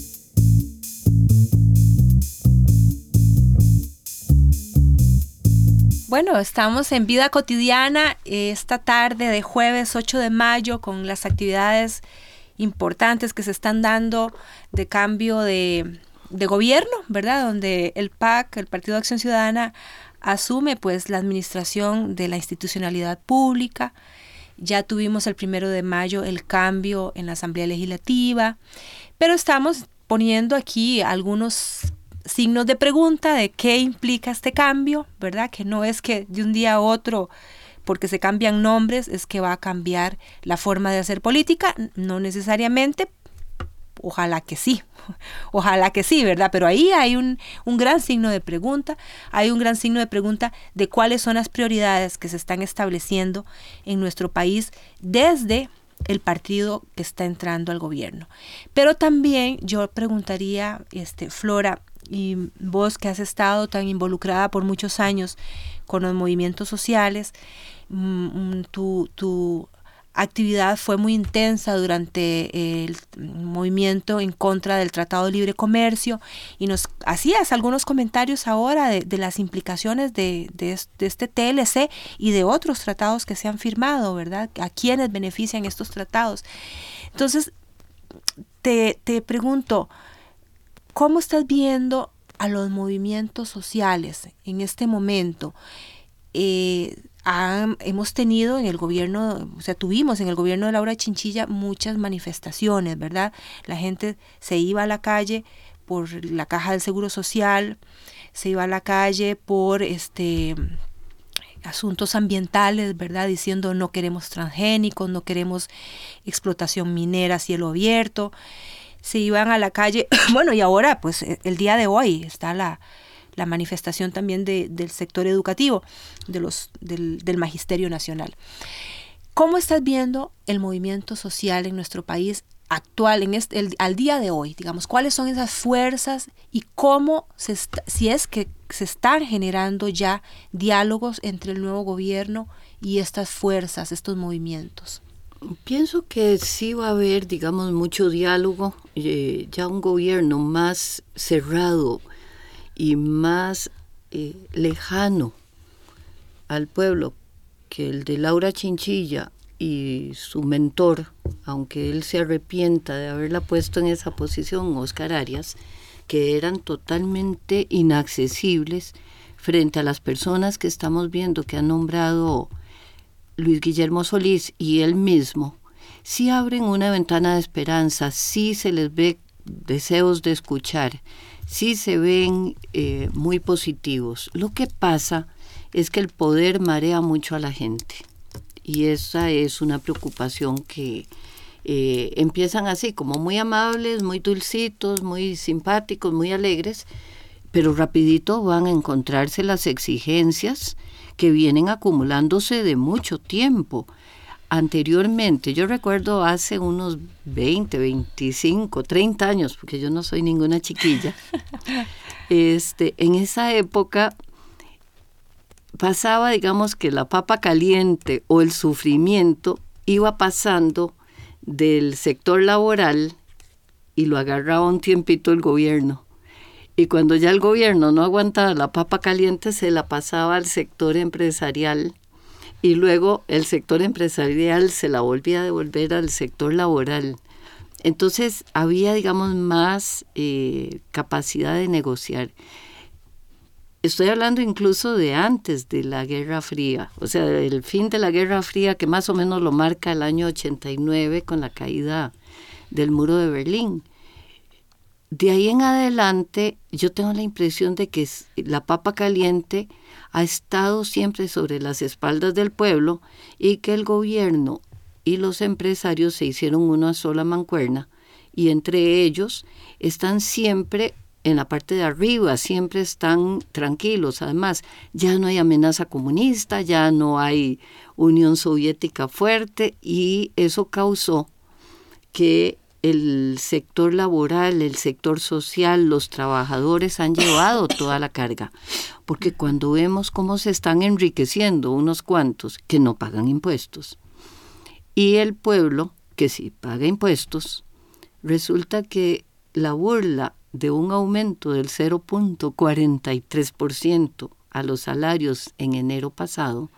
Speaker 2: Bueno, estamos en Vida Cotidiana esta tarde de jueves ocho de mayo con las actividades importantes que se están dando de cambio de, de gobierno, ¿verdad? Donde el P A C, el Partido de Acción Ciudadana, asume pues la administración de la institucionalidad pública. Ya tuvimos el primero de mayo el cambio en la Asamblea Legislativa, pero estamos poniendo aquí algunos signos de pregunta de qué implica este cambio, ¿verdad? Que no es que de un día a otro, porque se cambian nombres, es que va a cambiar la forma de hacer política, no necesariamente. Ojalá que sí, ojalá que sí, ¿verdad? Pero ahí hay un, un gran signo de pregunta, hay un gran signo de pregunta de cuáles son las prioridades que se están estableciendo en nuestro país desde el partido que está entrando al gobierno. Pero también yo preguntaría, este, Flora, y vos que has estado tan involucrada por muchos años con los movimientos sociales, mmm, tu... tu actividad fue muy intensa durante el movimiento en contra del Tratado de Libre Comercio y nos hacías algunos comentarios ahora de, de las implicaciones de, de, de este T L C y de otros tratados que se han firmado, ¿verdad? ¿A quiénes benefician estos tratados? Entonces, te, te pregunto, ¿cómo estás viendo a los movimientos sociales en este momento? Eh, Han, hemos tenido en el gobierno, o sea, tuvimos en el gobierno de Laura Chinchilla muchas manifestaciones, ¿verdad? La gente se iba a la calle por la caja del Seguro Social, se iba a la calle por este asuntos ambientales, ¿verdad? Diciendo no queremos transgénicos, no queremos explotación minera a cielo abierto. Se iban a la calle, bueno, y ahora, pues, el día de hoy está la... la manifestación también de, del sector educativo, de los, del, del Magisterio Nacional. ¿Cómo estás viendo el movimiento social en nuestro país actual, en este, el, al día de hoy? Digamos, ¿cuáles son esas fuerzas y cómo, se está, si es que se están generando ya diálogos entre el nuevo gobierno y estas fuerzas, estos movimientos?
Speaker 3: Pienso que sí va a haber, digamos, mucho diálogo, eh, ya un gobierno más cerrado y más eh, lejano al pueblo que el de Laura Chinchilla y su mentor, aunque él se arrepienta de haberla puesto en esa posición, Óscar Arias, que eran totalmente inaccesibles frente a las personas que estamos viendo que ha nombrado Luis Guillermo Solís y él mismo. Sí abren una ventana de esperanza, sí se les ve deseos de escuchar, sí se ven eh, muy positivos. Lo que pasa es que el poder marea mucho a la gente y esa es una preocupación que eh, empiezan así como muy amables, muy dulcitos, muy simpáticos, muy alegres, pero rapidito van a encontrarse las exigencias que vienen acumulándose de mucho tiempo. Anteriormente, yo recuerdo hace unos veinte, veinticinco, treinta años, porque yo no soy ninguna chiquilla, este, en esa época pasaba, digamos, que la papa caliente o el sufrimiento iba pasando del sector laboral y lo agarraba un tiempito el gobierno. Y cuando ya el gobierno no aguantaba la papa caliente, se la pasaba al sector empresarial y luego el sector empresarial se la volvía a devolver al sector laboral. Entonces había, digamos, más eh, capacidad de negociar. Estoy hablando incluso de antes de la Guerra Fría, o sea, el fin de la Guerra Fría, que más o menos lo marca el año ochenta y nueve con la caída del muro de Berlín. De ahí en adelante, yo tengo la impresión de que la papa caliente ha estado siempre sobre las espaldas del pueblo y que el gobierno y los empresarios se hicieron una sola mancuerna y entre ellos están siempre en la parte de arriba, siempre están tranquilos. Además, ya no hay amenaza comunista, ya no hay Unión Soviética fuerte y eso causó que el sector laboral, el sector social, los trabajadores han llevado toda la carga, porque cuando vemos cómo se están enriqueciendo unos cuantos que no pagan impuestos y el pueblo que sí paga impuestos, resulta que la burla de un aumento del cero punto cuarenta y tres por ciento a los salarios en enero pasado,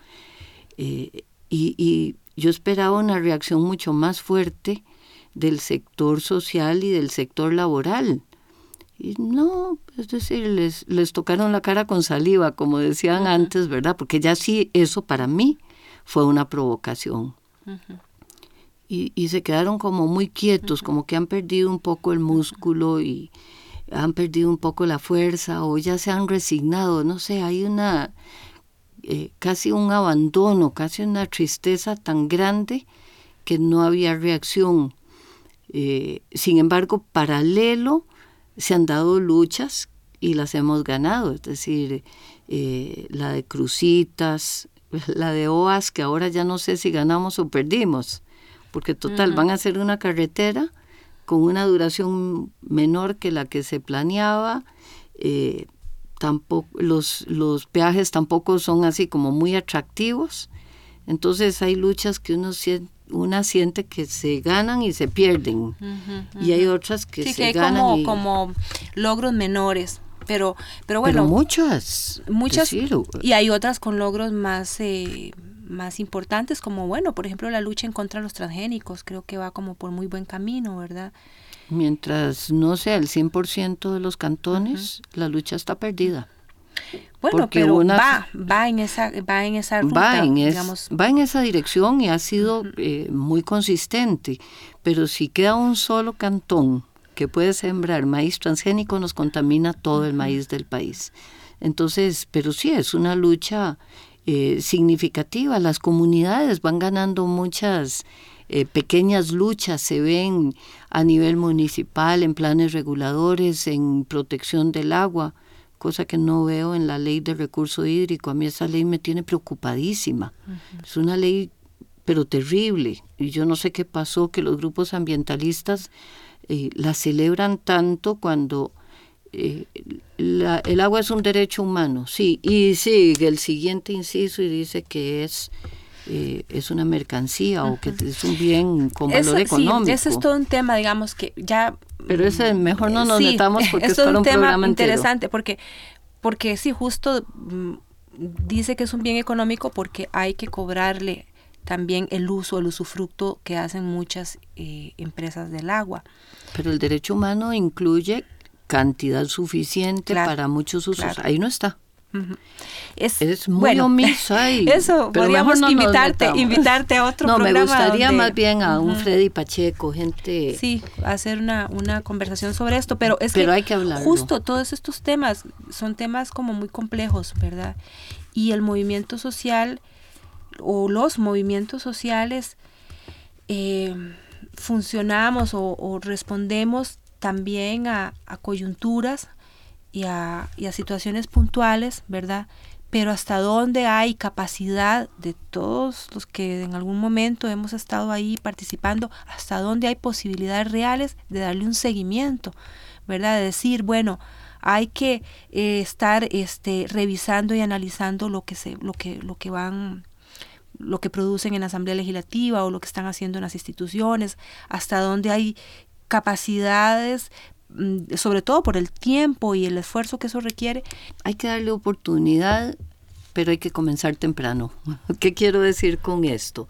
Speaker 3: eh, y, y yo esperaba una reacción mucho más fuerte del sector social y del sector laboral. Y no, es decir, les, les tocaron la cara con saliva, como decían uh-huh. antes, ¿verdad? Porque ya sí, eso para mí fue una provocación. Uh-huh. Y, y se quedaron como muy quietos, uh-huh. como que han perdido un poco el músculo y han perdido un poco la fuerza o ya se han resignado. No sé, hay una, eh, casi un abandono, casi una tristeza tan grande que no había reacción. Eh, sin embargo, paralelo se han dado luchas y las hemos ganado, es decir, eh, la de Cruzitas, la de O A S, que ahora ya no sé si ganamos o perdimos, porque total, uh-huh. van a hacer una carretera con una duración menor que la que se planeaba, eh, tampoco, los, los peajes tampoco son así como muy atractivos, entonces hay luchas que uno siente, una siente que se ganan y se pierden, uh-huh, uh-huh. y hay otras que
Speaker 2: sí,
Speaker 3: se
Speaker 2: que hay
Speaker 3: ganan
Speaker 2: como,
Speaker 3: y...
Speaker 2: como logros menores, pero, pero bueno,
Speaker 3: pero muchas,
Speaker 2: muchas
Speaker 3: decirlo.
Speaker 2: Y hay otras con logros más, eh, más importantes, como bueno, por ejemplo, la lucha en contra de los transgénicos, creo que va como por muy buen camino, ¿verdad?
Speaker 3: Mientras no sea el cien por ciento de los cantones, uh-huh. la lucha está perdida.
Speaker 2: Bueno, porque pero una, va, va en esa, va en esa ruta,
Speaker 3: va en, es,
Speaker 2: digamos.
Speaker 3: va en esa dirección y ha sido
Speaker 2: uh-huh.
Speaker 3: eh, muy consistente, pero si queda un solo cantón que puede sembrar maíz transgénico, nos contamina todo uh-huh. el maíz del país. Entonces, pero sí, es una lucha eh, significativa, las comunidades van ganando muchas eh, pequeñas luchas, se ven a nivel municipal, en planes reguladores, en protección del agua, cosa que no veo en la ley de recurso hídrico. A mí esa ley me tiene preocupadísima. Uh-huh. Es una ley, pero terrible. Y yo no sé qué pasó, que los grupos ambientalistas eh, la celebran tanto cuando eh, la, el agua es un derecho humano. Sí, y sigue el siguiente inciso y dice que es... Eh, es una mercancía uh-huh. o que es un bien con valor
Speaker 2: Eso,
Speaker 3: económico.
Speaker 2: Sí, ese es todo un tema, digamos, que ya...
Speaker 3: Pero ese mejor no nos
Speaker 2: sí,
Speaker 3: metamos porque es,
Speaker 2: es
Speaker 3: para un,
Speaker 2: un tema
Speaker 3: programa
Speaker 2: interesante
Speaker 3: entero.
Speaker 2: porque porque sí, justo mm, dice que es un bien económico porque hay que cobrarle también el uso, el usufructo que hacen muchas eh, empresas del agua.
Speaker 3: Pero el derecho humano incluye cantidad suficiente claro, para muchos usos. Claro. Ahí no está.
Speaker 2: Uh-huh. Es,
Speaker 3: es muy
Speaker 2: bueno,
Speaker 3: omisa y,
Speaker 2: eso,
Speaker 3: pero
Speaker 2: podríamos
Speaker 3: no
Speaker 2: invitarte, invitarte a otro
Speaker 3: no,
Speaker 2: programa.
Speaker 3: No, me gustaría
Speaker 2: donde,
Speaker 3: más bien a uh-huh. un Freddy Pacheco, gente...
Speaker 2: Sí, hacer una, una conversación sobre esto, pero es
Speaker 3: pero
Speaker 2: que,
Speaker 3: hay que hablarlo.
Speaker 2: Justo todos estos temas son temas como muy complejos, ¿verdad? Y el movimiento social o los movimientos sociales eh, funcionamos o, o respondemos también a, a coyunturas y a, y a situaciones puntuales, ¿verdad? Pero hasta dónde hay capacidad de todos los que en algún momento hemos estado ahí participando, hasta dónde hay posibilidades reales de darle un seguimiento, ¿verdad? De decir, bueno, hay que eh, estar este, revisando y analizando lo que se, lo que, lo que van, lo que producen en la Asamblea Legislativa o lo que están haciendo en las instituciones, hasta dónde hay capacidades, sobre todo por el tiempo y el esfuerzo que eso requiere.
Speaker 3: Hay que darle oportunidad, pero hay que comenzar temprano. ¿Qué quiero decir con esto?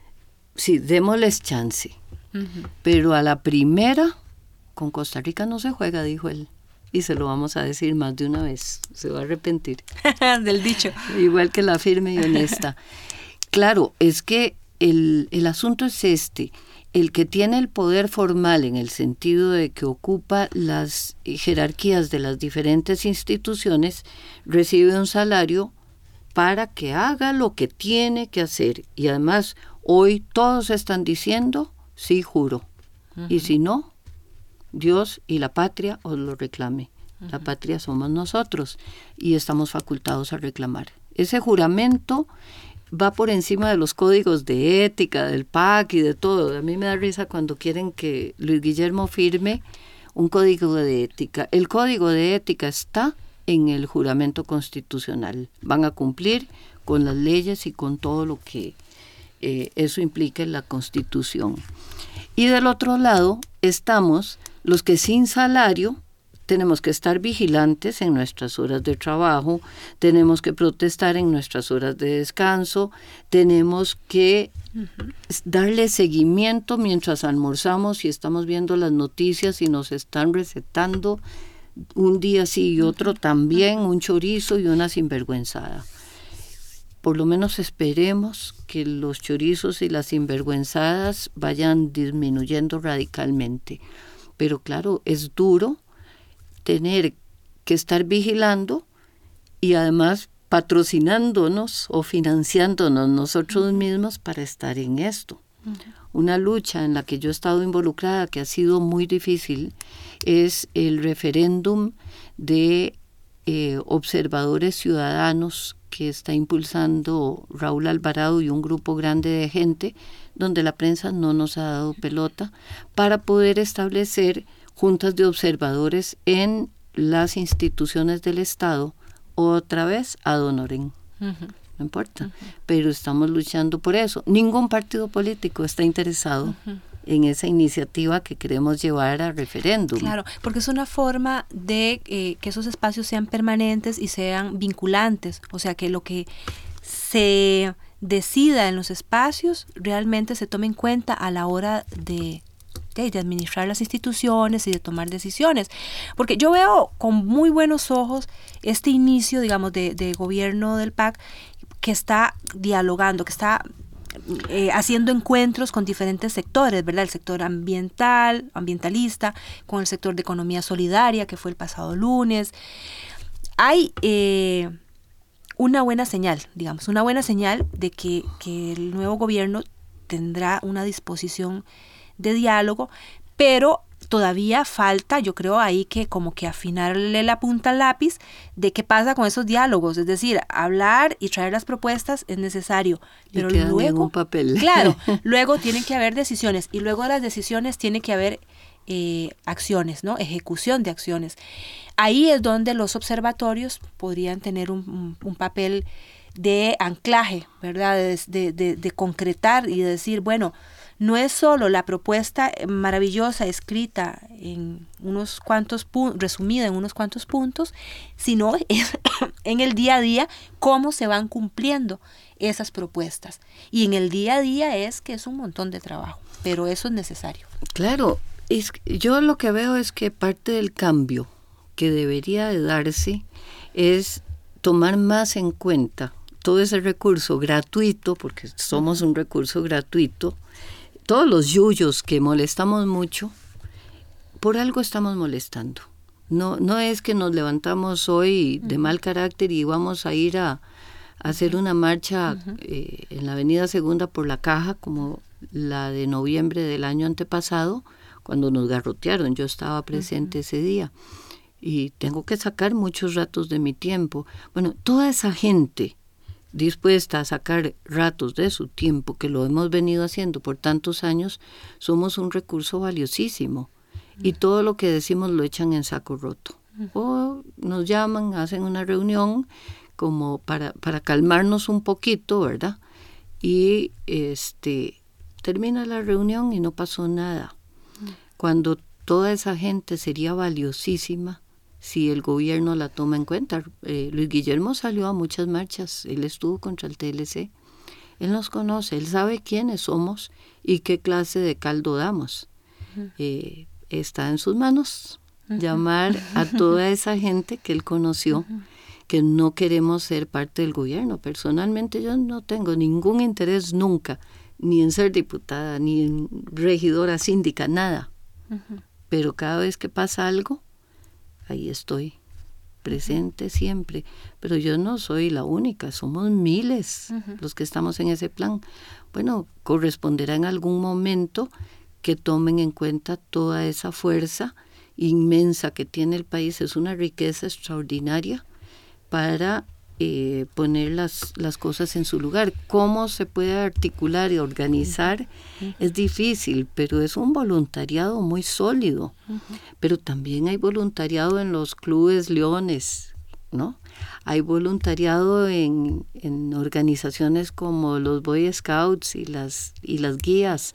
Speaker 3: Sí, démosles chance, uh-huh. pero a la primera, con Costa Rica no se juega, dijo él. Y se lo vamos a decir más de una vez, se va a arrepentir.
Speaker 2: Del dicho.
Speaker 3: Igual que la firme y honesta. Claro, es que el, el asunto es este, el que tiene el poder formal en el sentido de que ocupa las jerarquías de las diferentes instituciones, recibe un salario para que haga lo que tiene que hacer. Y además, hoy todos están diciendo, sí, juro. Uh-huh. Y si no, Dios y la patria os lo reclame. Uh-huh. La patria somos nosotros y estamos facultados a reclamar. Ese juramento va por encima de los códigos de ética, del P A C y de todo. A mí me da risa cuando quieren que Luis Guillermo firme un código de ética. El código de ética está en el juramento constitucional. Van a cumplir con las leyes y con todo lo que eh, eso implica en la Constitución. Y del otro lado estamos los que sin salario tenemos que estar vigilantes en nuestras horas de trabajo, tenemos que protestar en nuestras horas de descanso, tenemos que uh-huh. darle seguimiento mientras almorzamos y estamos viendo las noticias y nos están recetando un día sí y otro uh-huh. también un chorizo y una sinvergüenzada. Por lo menos esperemos que los chorizos y las sinvergüenzadas vayan disminuyendo radicalmente. Pero claro, es duro tener que estar vigilando y además patrocinándonos o financiándonos nosotros mismos para estar en esto. Uh-huh. Una lucha en la que yo he estado involucrada, que ha sido muy difícil, es el referéndum de eh, observadores ciudadanos que está impulsando Raúl Alvarado y un grupo grande de gente, donde la prensa no nos ha dado pelota, para poder establecer juntas de observadores en las instituciones del Estado, otra vez ad honorem. Uh-huh. No importa, uh-huh. pero estamos luchando por eso. Ningún partido político está interesado uh-huh. en esa iniciativa que queremos llevar a referéndum.
Speaker 2: Claro, porque es una forma de eh, que esos espacios sean permanentes y sean vinculantes, o sea, que lo que se decida en los espacios realmente se tome en cuenta a la hora de de administrar las instituciones y de tomar decisiones, porque yo veo con muy buenos ojos este inicio, digamos, de, de gobierno del P A C, que está dialogando, que está eh, haciendo encuentros con diferentes sectores, ¿verdad? El sector ambiental, ambientalista, con el sector de economía solidaria, que fue el pasado lunes. Hay eh, una buena señal, digamos, una buena señal de que, que el nuevo gobierno tendrá una disposición de diálogo, pero todavía falta, yo creo, ahí que como que afinarle la punta al lápiz de qué pasa con esos diálogos, es decir, hablar y traer las propuestas es necesario, pero luego,
Speaker 3: en un papel.
Speaker 2: Claro, luego tienen que haber decisiones y luego de las decisiones tiene que haber eh, acciones, ¿no? Ejecución de acciones. Ahí es donde los observatorios podrían tener un, un, un papel de anclaje, ¿verdad? De, de, de, de concretar y de decir, bueno, no es solo la propuesta maravillosa escrita en unos cuantos puntos, resumida en unos cuantos puntos, sino es en el día a día cómo se van cumpliendo esas propuestas. Y en el día a día es que es un montón de trabajo, pero eso es necesario.
Speaker 3: Claro, es, yo lo que veo es que parte del cambio que debería de darse es tomar más en cuenta todo ese recurso gratuito, porque somos un recurso gratuito, todos los yuyos que molestamos mucho, por algo estamos molestando. No, no es que nos levantamos hoy de mal carácter y vamos a ir a, a hacer una marcha uh-huh. eh, en la Avenida Segunda por la Caja, como la de noviembre del año antepasado, cuando nos garrotearon. Yo estaba presente uh-huh. ese día y tengo que sacar muchos ratos de mi tiempo. Bueno, toda esa gente dispuesta a sacar ratos de su tiempo, que lo hemos venido haciendo por tantos años, somos un recurso valiosísimo. Y todo lo que decimos lo echan en saco roto. O nos llaman, hacen una reunión como para, para calmarnos un poquito, ¿verdad? Y este termina la reunión y no pasó nada. Cuando toda esa gente sería valiosísima si el gobierno la toma en cuenta. Eh, Luis Guillermo salió a muchas marchas, él estuvo contra el T L C, él nos conoce, él sabe quiénes somos y qué clase de caldo damos. Uh-huh. Eh, está en sus manos uh-huh. llamar a toda esa gente que él conoció, uh-huh. que no queremos ser parte del gobierno. Personalmente yo no tengo ningún interés nunca, ni en ser diputada, ni en regidora síndica, nada. Uh-huh. Pero cada vez que pasa algo, ahí estoy, presente siempre. Pero yo no soy la única, somos miles uh-huh. los que estamos en ese plan. Bueno, corresponderá en algún momento que tomen en cuenta toda esa fuerza inmensa que tiene el país. Es una riqueza extraordinaria para eh, poner las, las cosas en su lugar. Cómo se puede articular y organizar uh-huh. es difícil, pero es un voluntariado muy sólido. Uh-huh. Pero también hay voluntariado en los clubes leones, ¿no? Hay voluntariado en, en organizaciones como los Boy Scouts y las, y las guías.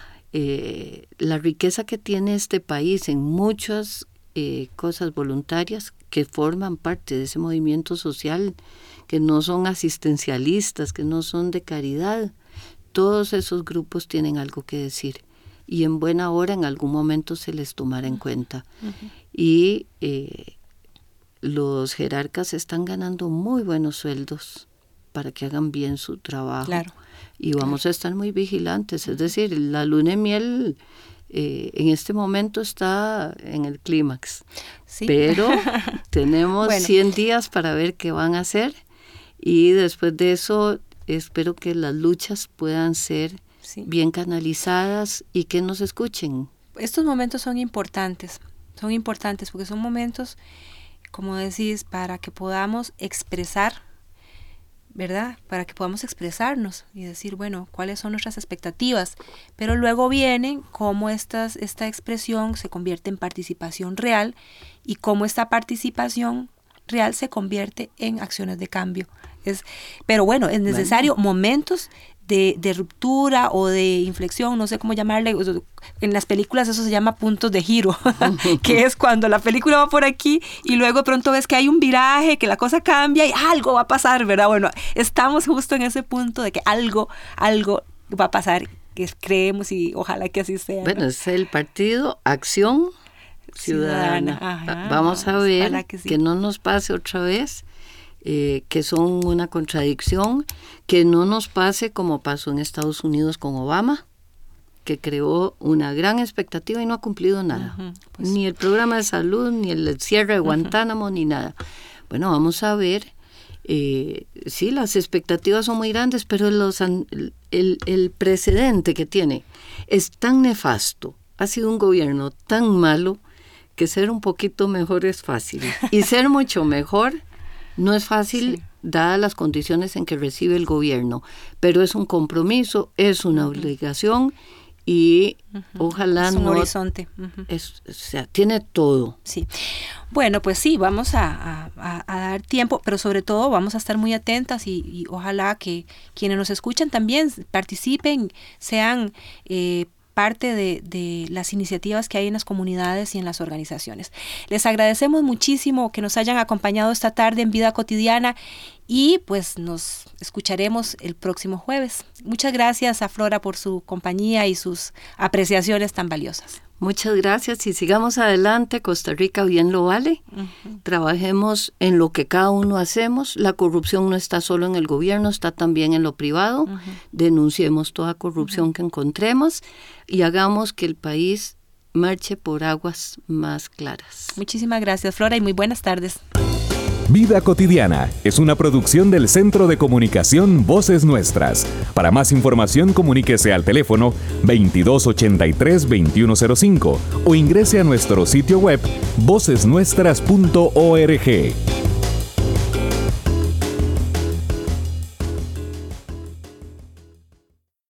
Speaker 3: Eh, la riqueza que tiene este país en muchas eh, cosas voluntarias que forman parte de ese movimiento social, que no son asistencialistas, que no son de caridad. Todos esos grupos tienen algo que decir y en buena hora en algún momento se les tomará en cuenta. Uh-huh. Y eh, los jerarcas están ganando muy buenos sueldos para que hagan bien su trabajo. Claro. Y vamos claro. a estar muy vigilantes, es decir, la luna de miel eh, en este momento está en el clímax, sí. pero tenemos bueno. cien días para ver qué van a hacer y después de eso espero que las luchas puedan ser sí. bien canalizadas y que nos escuchen.
Speaker 2: Estos momentos son importantes, son importantes porque son momentos, como decís, para que podamos expresar, ¿verdad? Para que podamos expresarnos y decir, bueno, cuáles son nuestras expectativas, pero luego vienen cómo estas, esta expresión se convierte en participación real y cómo esta participación real se convierte en acciones de cambio. Es, pero bueno, es necesario bueno. momentos de, de ruptura o de inflexión, no sé cómo llamarle, en las películas eso se llama puntos de giro, que es cuando la película va por aquí y luego de pronto ves que hay un viraje, que la cosa cambia y algo va a pasar, ¿verdad? Bueno, estamos justo en ese punto de que algo, algo va a pasar, que creemos y ojalá que así sea.
Speaker 3: Bueno, ¿no? Es el partido Acción Ciudadana. Ciudadana. Ajá, vamos a ver que, sí. que no nos pase otra vez. Eh, que son una contradicción, que no nos pase como pasó en Estados Unidos con Obama, que creó una gran expectativa y no ha cumplido nada, uh-huh, pues. ni el programa de salud, ni el cierre de Guantánamo, uh-huh. ni nada. Bueno, vamos a ver, eh, sí, las expectativas son muy grandes, pero los, el, el, el precedente que tiene es tan nefasto, ha sido un gobierno tan malo, que ser un poquito mejor es fácil, y ser mucho mejor no es fácil, sí. dadas las condiciones en que recibe el gobierno, pero es un compromiso, es una uh-huh. obligación y uh-huh. ojalá
Speaker 2: es un
Speaker 3: no...
Speaker 2: horizonte. Uh-huh.
Speaker 3: Es, o sea, tiene todo.
Speaker 2: Sí. Bueno, pues sí, vamos a, a, a dar tiempo, pero sobre todo vamos a estar muy atentas y, y ojalá que quienes nos escuchan también participen, sean... Eh, parte de, de las iniciativas que hay en las comunidades y en las organizaciones. Les agradecemos muchísimo que nos hayan acompañado esta tarde en Vida Cotidiana y pues nos escucharemos el próximo jueves. Muchas gracias a Flora por su compañía y sus apreciaciones tan valiosas.
Speaker 3: Muchas gracias y sigamos adelante, Costa Rica bien lo vale. Uh-huh. Trabajemos en lo que cada uno hacemos. La corrupción no está solo en el gobierno, está también en lo privado. Uh-huh. Denunciemos toda corrupción uh-huh. que encontremos y hagamos que el país marche por aguas más claras.
Speaker 2: Muchísimas gracias, Flora, y muy buenas tardes.
Speaker 1: Vida Cotidiana es una producción del Centro de Comunicación Voces Nuestras. Para más información, comuníquese al teléfono veintidós ochenta y tres, veintiuno cero cinco o ingrese a nuestro sitio web voces nuestras punto org.